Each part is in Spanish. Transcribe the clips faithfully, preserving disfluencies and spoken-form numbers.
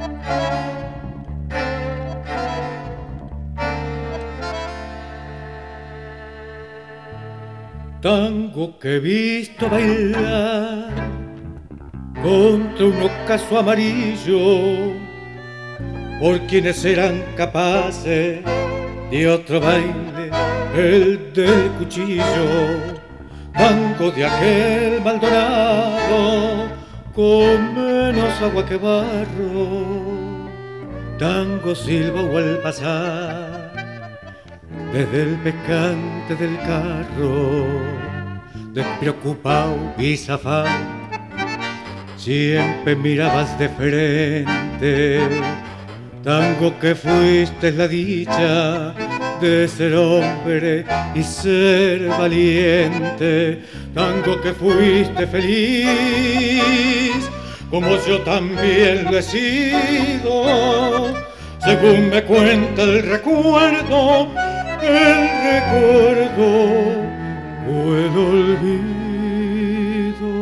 Tango que he visto bailar contra un ocaso amarillo, por quienes eran capaces de otro baile, el del cuchillo. Tango de aquel Maldonado con menos agua que barro. Tango silbo al pasar desde el pescante del carro, despreocupado y zafado, siempre mirabas de frente. Tango que fuiste la dicha de ser hombre y ser valiente. Tango que fuiste feliz, como yo también lo he sido, según me cuenta el recuerdo, el recuerdo o el olvido.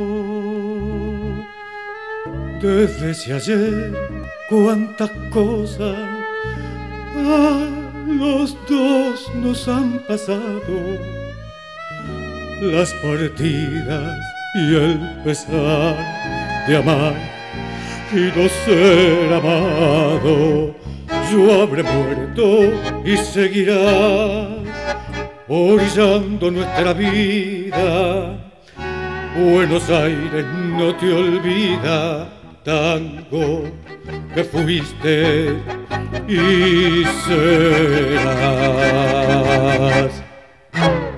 Desde ese ayer, cuántas cosas a los dos nos han pasado, las partidas y el pesar de amar y no ser amado. Yo habré muerto y seguirás orillando nuestra vida. Buenos Aires no te olvida, tango que fuiste y serás.